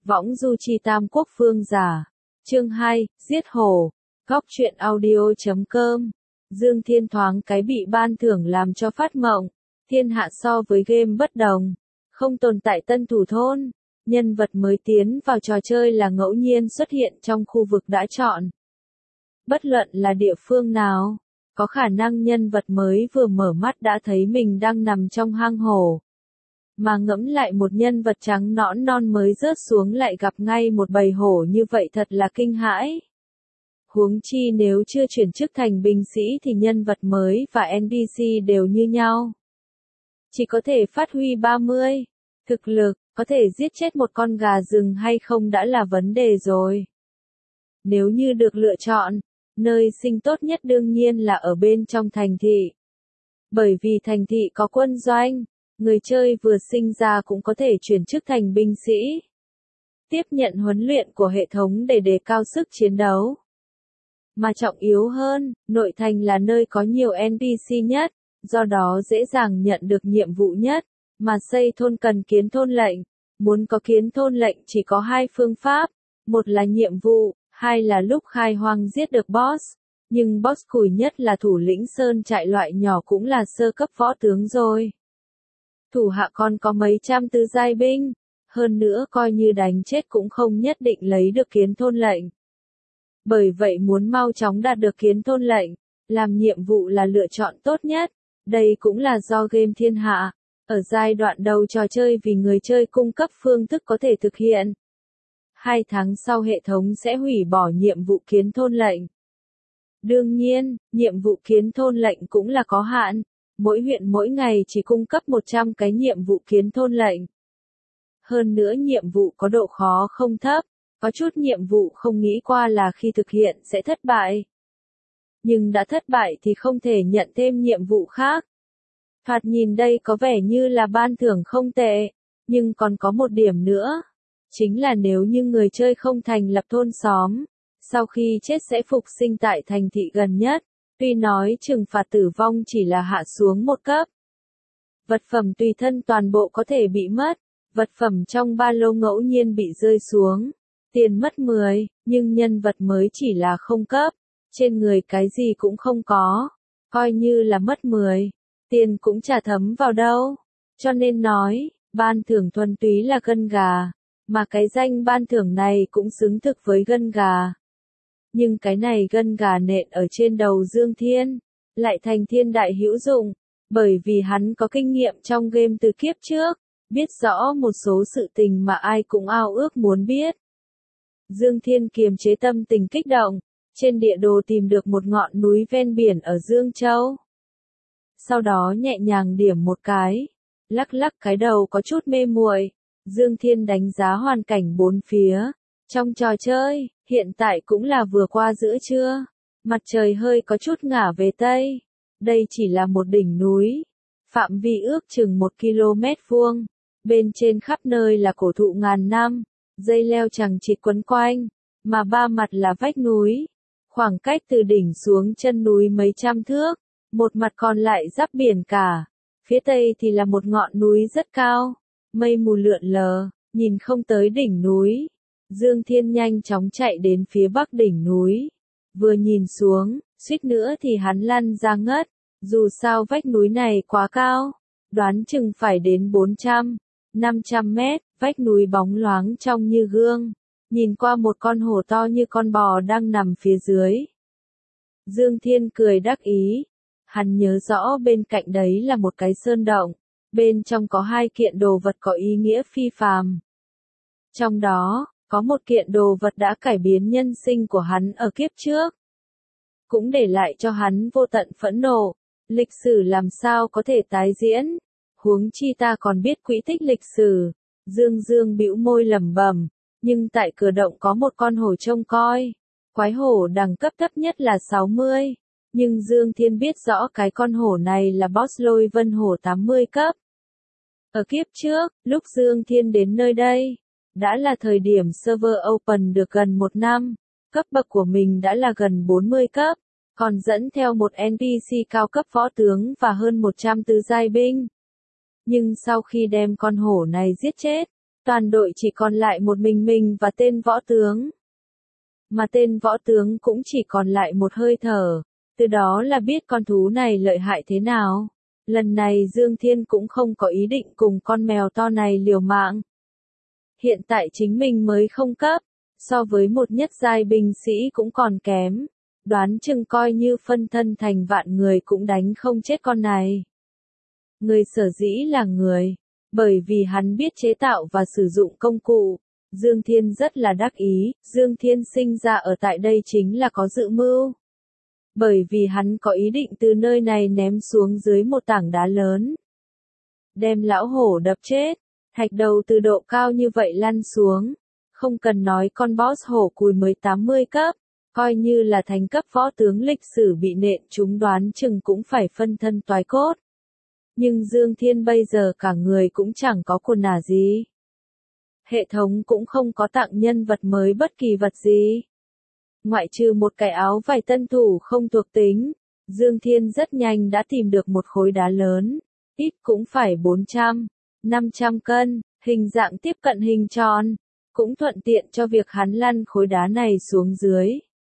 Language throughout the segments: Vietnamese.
Võng du chi tam quốc phương giả. Chương 2, giết hổ. Góc truyện audio.com. Dương Thiên thoáng cái bị ban thưởng làm cho phát mộng. Thiên hạ so với game bất đồng. Không tồn tại tân thủ thôn. Nhân vật mới tiến vào trò chơi là ngẫu nhiên xuất hiện trong khu vực đã chọn. Bất luận là địa phương nào, có khả năng nhân vật mới vừa mở mắt đã thấy mình đang nằm trong hang hổ. Mà ngẫm lại một nhân vật trắng nõn non mới rớt xuống lại gặp ngay một bầy hổ như vậy thật là kinh hãi. Huống chi nếu chưa chuyển chức thành binh sĩ thì nhân vật mới và NPC đều như nhau. Chỉ có thể phát huy 30. Thực lực, có thể giết chết một con gà rừng hay không đã là vấn đề rồi. Nếu như được lựa chọn, nơi sinh tốt nhất đương nhiên là ở bên trong thành thị. Bởi vì thành thị có quân doanh, người chơi vừa sinh ra cũng có thể chuyển chức thành binh sĩ. Tiếp nhận huấn luyện của hệ thống để đề cao sức chiến đấu. Mà trọng yếu hơn, nội thành là nơi có nhiều NPC nhất, do đó dễ dàng nhận được nhiệm vụ nhất, mà xây thôn cần kiến thôn lệnh. Muốn có kiến thôn lệnh chỉ có hai phương pháp, một là nhiệm vụ, hai là lúc khai hoang giết được boss. Nhưng boss cùi nhất là thủ lĩnh sơn trại loại nhỏ cũng là sơ cấp võ tướng rồi. Thủ hạ còn có mấy trăm tứ giai binh, hơn nữa coi như đánh chết cũng không nhất định lấy được kiến thôn lệnh. Bởi vậy muốn mau chóng đạt được kiến thôn lệnh, làm nhiệm vụ là lựa chọn tốt nhất. Đây cũng là do game thiên hạ, ở giai đoạn đầu trò chơi vì người chơi cung cấp phương thức có thể thực hiện. 2 tháng sau hệ thống sẽ hủy bỏ nhiệm vụ kiến thôn lệnh. Đương nhiên, nhiệm vụ kiến thôn lệnh cũng là có hạn. Mỗi huyện mỗi ngày chỉ cung cấp 100 cái nhiệm vụ kiến thôn lệnh. Hơn nữa nhiệm vụ có độ khó không thấp, có chút nhiệm vụ không nghĩ qua là khi thực hiện sẽ thất bại. Nhưng đã thất bại thì không thể nhận thêm nhiệm vụ khác. Thoạt nhìn đây có vẻ như là ban thưởng không tệ, nhưng còn có một điểm nữa. Chính là nếu như người chơi không thành lập thôn xóm, sau khi chết sẽ phục sinh tại thành thị gần nhất. Tuy nói trừng phạt tử vong chỉ là hạ xuống một cấp. Vật phẩm tùy thân toàn bộ có thể bị mất, vật phẩm trong ba lô ngẫu nhiên bị rơi xuống. Tiền mất 10, nhưng nhân vật mới chỉ là không cấp, trên người cái gì cũng không có, coi như là mất 10, tiền cũng chả thấm vào đâu. Cho nên nói, ban thưởng thuần túy là gân gà, mà cái danh ban thưởng này cũng xứng thực với gân gà. Nhưng cái này gân gà nện ở trên đầu Dương Thiên, lại thành thiên đại hữu dụng, bởi vì hắn có kinh nghiệm trong game từ kiếp trước, biết rõ một số sự tình mà ai cũng ao ước muốn biết. Dương Thiên kiềm chế tâm tình kích động, trên địa đồ tìm được một ngọn núi ven biển ở Dương Châu. Sau đó nhẹ nhàng điểm một cái, lắc lắc cái đầu có chút mê muội. Dương Thiên đánh giá hoàn cảnh bốn phía. Trong trò chơi, hiện tại cũng là vừa qua giữa trưa, mặt trời hơi có chút ngả về Tây. Đây chỉ là một đỉnh núi, phạm vi ước chừng 1 km vuông, bên trên khắp nơi là cổ thụ ngàn năm, dây leo chằng chịt quấn quanh, mà ba mặt là vách núi. Khoảng cách từ đỉnh xuống chân núi mấy trăm thước, một mặt còn lại giáp biển cả. Phía tây thì là một ngọn núi rất cao, mây mù lượn lờ, nhìn không tới đỉnh núi. Dương Thiên nhanh chóng chạy đến phía bắc đỉnh núi. Vừa nhìn xuống, suýt nữa thì hắn lăn ra ngất. Dù sao vách núi này quá cao, đoán chừng phải đến 400, 500 mét, vách núi bóng loáng trong như gương. Nhìn qua một con hổ to như con bò đang nằm phía dưới. Dương Thiên cười đắc ý. Hắn nhớ rõ bên cạnh đấy là một cái sơn động. Bên trong có 2 kiện đồ vật có ý nghĩa phi phàm. Trong đó, có một kiện đồ vật đã cải biến nhân sinh của hắn ở kiếp trước. Cũng để lại cho hắn vô tận phẫn nộ. Lịch sử làm sao có thể tái diễn. Huống chi ta còn biết quỹ tích lịch sử. Dương bĩu môi lẩm bẩm. Nhưng tại cửa động có một con hổ trông coi. Quái hổ đẳng cấp thấp nhất là 60. Nhưng Dương Thiên biết rõ cái con hổ này là boss lôi vân hổ 80 cấp. Ở kiếp trước, lúc Dương Thiên đến nơi đây, đã là thời điểm server open được gần 1 năm, cấp bậc của mình đã là gần 40 cấp, còn dẫn theo một NPC cao cấp võ tướng và hơn 100 tứ giai binh. Nhưng sau khi đem con hổ này giết chết, Toàn đội chỉ còn lại một mình và tên võ tướng. Mà tên võ tướng cũng chỉ còn lại một hơi thở, từ đó là biết con thú này lợi hại thế nào. Lần này Dương Thiên cũng không có ý định cùng con mèo to này liều mạng. Hiện tại chính mình mới không cấp, so với một nhất giai binh sĩ cũng còn kém. Đoán chừng coi như phân thân thành vạn người cũng đánh không chết con này. Người sở dĩ là người, bởi vì hắn biết chế tạo và sử dụng công cụ. Dương Thiên rất là đắc ý, Dương Thiên sinh ra ở tại đây chính là có dự mưu. Bởi vì hắn có ý định từ nơi này ném xuống dưới một tảng đá lớn. Đem lão hổ đập chết, thạch đầu từ độ cao như vậy lăn xuống. Không cần nói con boss hổ cùi mới 80 cấp, coi như là thành cấp võ tướng lịch sử bị nện chúng đoán chừng cũng phải phân thân toái cốt. Nhưng Dương Thiên bây giờ cả người cũng chẳng có quần ả gì. Hệ thống cũng không có tặng nhân vật mới bất kỳ vật gì. Ngoại trừ một cái áo vải tân thủ không thuộc tính, Dương Thiên rất nhanh đã tìm được một khối đá lớn, ít cũng phải 400, 500 cân, hình dạng tiếp cận hình tròn, cũng thuận tiện cho việc hắn lăn khối đá này xuống dưới.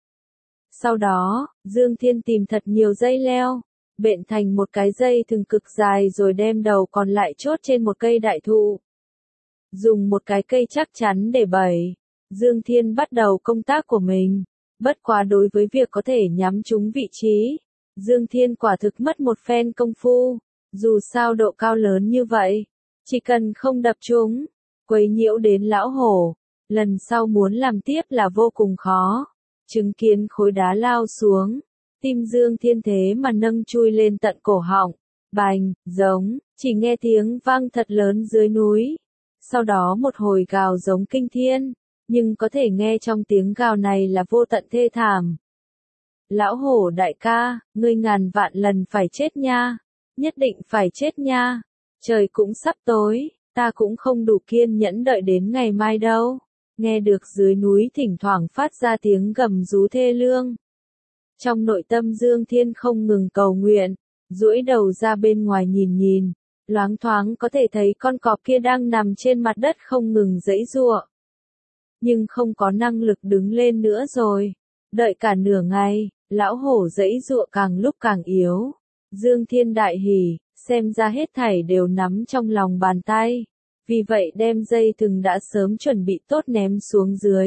Sau đó, Dương Thiên tìm thật nhiều dây leo, bện thành một cái dây thừng cực dài rồi đem đầu còn lại chốt trên một cây đại thụ. Dùng một cái cây chắc chắn để bẩy, Dương Thiên bắt đầu công tác của mình. Bất quá đối với việc có thể nhắm trúng vị trí, Dương Thiên quả thực mất một phen công phu. Dù sao độ cao lớn như vậy, chỉ cần không đập trúng, quấy nhiễu đến lão hổ, lần sau muốn làm tiếp là vô cùng khó. Chứng kiến khối đá lao xuống, tim Dương Thiên thế mà nâng chui lên tận cổ họng, bành, giống, chỉ nghe tiếng vang thật lớn dưới núi. Sau đó một hồi gào giống kinh thiên, nhưng có thể nghe trong tiếng gào này là vô tận thê thảm. Lão hổ đại ca, ngươi ngàn vạn lần phải chết nha, nhất định phải chết nha, trời cũng sắp tối, ta cũng không đủ kiên nhẫn đợi đến ngày mai đâu. Nghe được dưới núi thỉnh thoảng phát ra tiếng gầm rú thê lương. Trong nội tâm Dương Thiên không ngừng cầu nguyện, duỗi đầu ra bên ngoài nhìn nhìn, loáng thoáng có thể thấy con cọp kia đang nằm trên mặt đất không ngừng giãy giụa. Nhưng không có năng lực đứng lên nữa rồi. Đợi cả nửa ngày, lão hổ giãy giụa càng lúc càng yếu. Dương Thiên đại hỉ, xem ra hết thảy đều nắm trong lòng bàn tay. Vì vậy đem dây thừng đã sớm chuẩn bị tốt ném xuống dưới.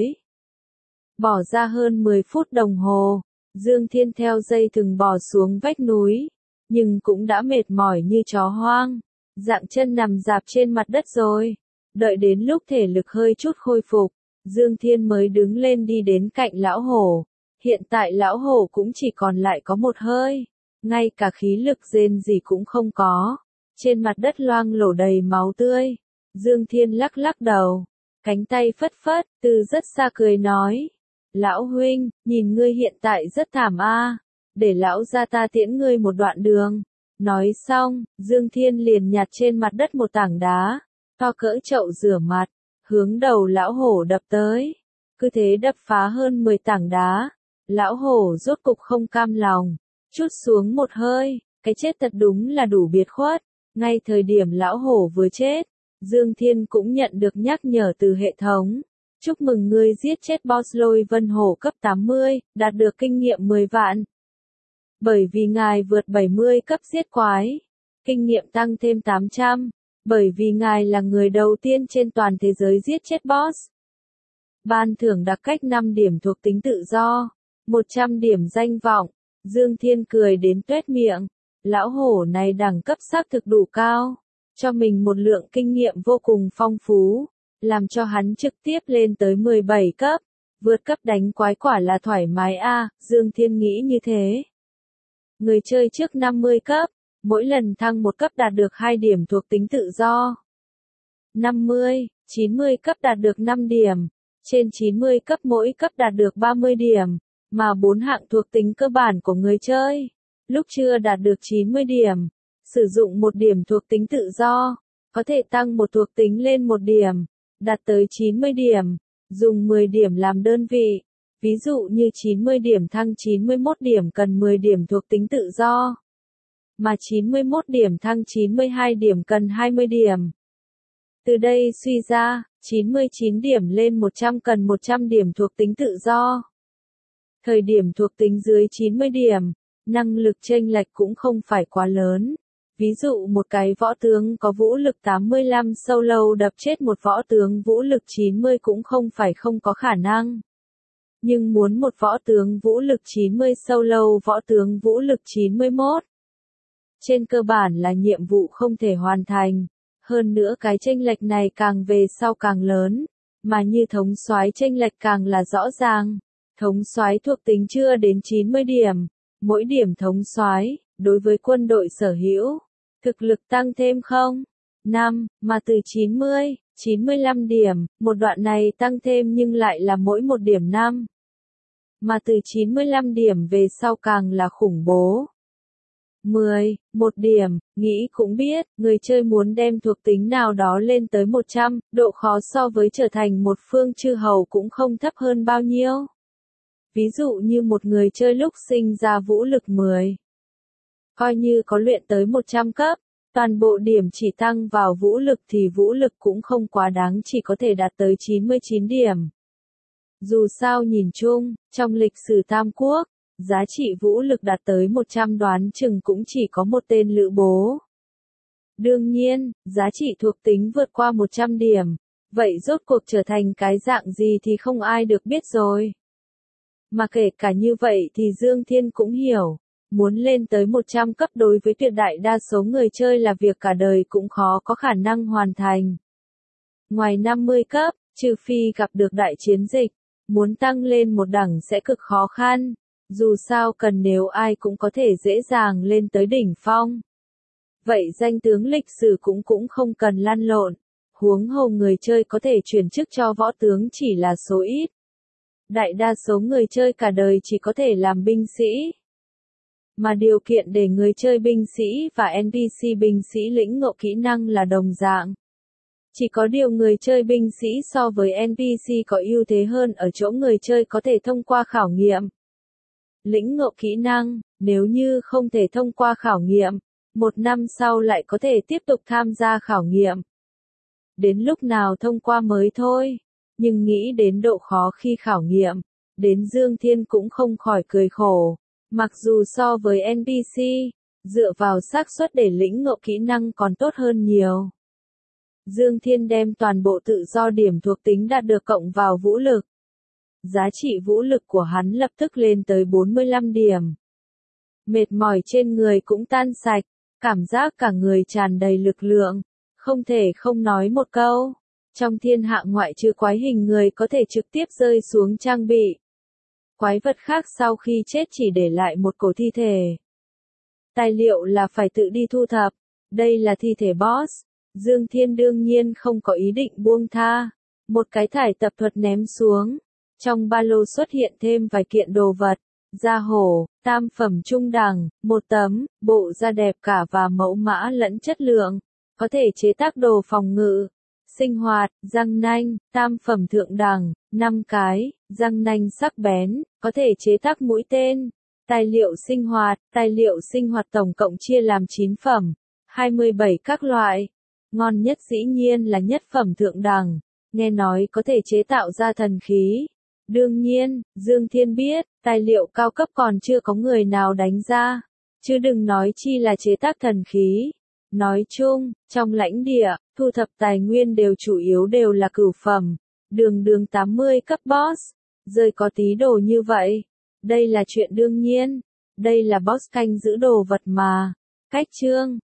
Bỏ ra hơn 10 phút đồng hồ, Dương Thiên theo dây thừng bò xuống vách núi, nhưng cũng đã mệt mỏi như chó hoang, dạng chân nằm rạp trên mặt đất rồi. Đợi đến lúc thể lực hơi chút khôi phục, Dương Thiên mới đứng lên đi đến cạnh lão hổ. Hiện tại lão hổ cũng chỉ còn lại có một hơi, ngay cả khí lực rên gì cũng không có. Trên mặt đất loang lổ đầy máu tươi. Dương Thiên lắc lắc đầu, cánh tay phất phất, từ rất xa cười nói. Lão huynh, nhìn ngươi hiện tại rất thảm a, để lão gia ta tiễn ngươi một đoạn đường. Nói xong, Dương Thiên liền nhặt trên mặt đất một tảng đá, to cỡ chậu rửa mặt, hướng đầu lão hổ đập tới. Cứ thế đập phá hơn 10 tảng đá, lão hổ rốt cục không cam lòng, trút xuống một hơi, cái chết thật đúng là đủ biệt khuất. Ngay thời điểm lão hổ vừa chết, Dương Thiên cũng nhận được nhắc nhở từ hệ thống. Chúc mừng ngươi giết chết boss Lôi Vân Hổ cấp 80, đạt được kinh nghiệm 10 vạn. Bởi vì ngài vượt 70 cấp giết quái, kinh nghiệm tăng thêm 800. Bởi vì ngài là người đầu tiên trên toàn thế giới giết chết boss. Ban thưởng đặc cách 5 điểm thuộc tính tự do, 100 điểm danh vọng. Dương Thiên cười đến tuét miệng. Lão hổ này đẳng cấp xác thực đủ cao, cho mình một lượng kinh nghiệm vô cùng phong phú, làm cho hắn trực tiếp lên tới 17 cấp, vượt cấp đánh quái quả là thoải mái a, Dương Thiên nghĩ như thế. Người chơi trước 50 cấp, mỗi lần thăng một cấp đạt được 2 điểm thuộc tính tự do. 50, 90 cấp đạt được 5 điểm, trên 90 cấp mỗi cấp đạt được 30 điểm, mà 4 hạng thuộc tính cơ bản của người chơi. Lúc chưa đạt được 90 điểm, sử dụng 1 điểm thuộc tính tự do, có thể tăng một thuộc tính lên 1 điểm, đạt tới 90 điểm, dùng 10 điểm làm đơn vị. Ví dụ như 90 điểm thăng 91 điểm cần 10 điểm thuộc tính tự do, mà 91 điểm thăng 92 điểm cần 20 điểm. Từ đây suy ra, 99 điểm lên 100 cần 100 điểm thuộc tính tự do. Thời điểm thuộc tính dưới 90 điểm, năng lực chênh lệch cũng không phải quá lớn. Ví dụ một cái võ tướng có vũ lực 85 solo đập chết một võ tướng vũ lực 90 cũng không phải không có khả năng. Nhưng muốn một võ tướng vũ lực 90 solo võ tướng vũ lực 91. Trên cơ bản là nhiệm vụ không thể hoàn thành. Hơn nữa cái chênh lệch này càng về sau càng lớn, mà như thống soái chênh lệch càng là rõ ràng. Thống soái thuộc tính chưa đến 90 điểm, mỗi điểm thống soái đối với quân đội sở hữu, thực lực tăng thêm không? 5, mà từ 90, 95 điểm, một đoạn này tăng thêm nhưng lại là mỗi một điểm 5. Mà từ 95 điểm về sau càng là khủng bố. 10, một điểm, nghĩ cũng biết, người chơi muốn đem thuộc tính nào đó lên tới 100, độ khó so với trở thành một phương chư hầu cũng không thấp hơn bao nhiêu. Ví dụ như một người chơi lúc sinh ra vũ lực 10. Coi như có luyện tới 100 cấp, toàn bộ điểm chỉ tăng vào vũ lực thì vũ lực cũng không quá đáng chỉ có thể đạt tới 99 điểm. Dù sao nhìn chung, trong lịch sử Tam Quốc, giá trị vũ lực đạt tới 100 đoán chừng cũng chỉ có một tên Lữ Bố. Đương nhiên, giá trị thuộc tính vượt qua 100 điểm, vậy rốt cuộc trở thành cái dạng gì thì không ai được biết rồi. Mà kể cả như vậy thì Dương Thiên cũng hiểu, muốn lên tới 100 cấp đối với tuyệt đại đa số người chơi là việc cả đời cũng khó có khả năng hoàn thành. Ngoài 50 cấp, trừ phi gặp được đại chiến dịch, muốn tăng lên một đẳng sẽ cực khó khăn. Dù sao cần nếu ai cũng có thể dễ dàng lên tới đỉnh phong. Vậy danh tướng lịch sử cũng không cần lăn lộn. Huống hồ người chơi có thể chuyển chức cho võ tướng chỉ là số ít. Đại đa số người chơi cả đời chỉ có thể làm binh sĩ. Mà điều kiện để người chơi binh sĩ và NPC binh sĩ lĩnh ngộ kỹ năng là đồng dạng. Chỉ có điều người chơi binh sĩ so với NPC có ưu thế hơn ở chỗ người chơi có thể thông qua khảo nghiệm. Lĩnh ngộ kỹ năng, nếu như không thể thông qua khảo nghiệm, một năm sau lại có thể tiếp tục tham gia khảo nghiệm. Đến lúc nào thông qua mới thôi, nhưng nghĩ đến độ khó khi khảo nghiệm, đến Dương Thiên cũng không khỏi cười khổ. Mặc dù so với NPC, dựa vào xác suất để lĩnh ngộ kỹ năng còn tốt hơn nhiều. Dương Thiên đem toàn bộ tự do điểm thuộc tính đạt được cộng vào vũ lực. Giá trị vũ lực của hắn lập tức lên tới 45 điểm. Mệt mỏi trên người cũng tan sạch, cảm giác cả người tràn đầy lực lượng, không thể không nói một câu. Trong thiên hạ ngoại trừ quái hình người có thể trực tiếp rơi xuống trang bị. Quái vật khác sau khi chết chỉ để lại một cổ thi thể. Tài liệu là phải tự đi thu thập, đây là thi thể boss. Dương Thiên đương nhiên không có ý định buông tha. Một cái thải tập thuật ném xuống. Trong ba lô xuất hiện thêm vài kiện đồ vật. Da hổ, tam phẩm trung đẳng, một tấm, bộ da đẹp cả và mẫu mã lẫn chất lượng. Có thể chế tác đồ phòng ngự. Sinh hoạt, răng nanh, tam phẩm thượng đẳng, 5 cái, răng nanh sắc bén, có thể chế tác mũi tên. Tài liệu sinh hoạt tổng cộng chia làm 9 phẩm, 27 các loại. Ngon nhất dĩ nhiên là nhất phẩm thượng đẳng, nghe nói có thể chế tạo ra thần khí. Đương nhiên, Dương Thiên biết, tài liệu cao cấp còn chưa có người nào đánh ra, chứ đừng nói chi là chế tác thần khí. Nói chung, trong lãnh địa, thu thập tài nguyên chủ yếu đều là cửu phẩm, đường 80 cấp boss, rơi có tí đồ như vậy. Đây là chuyện đương nhiên, đây là boss canh giữ đồ vật mà. Cách chương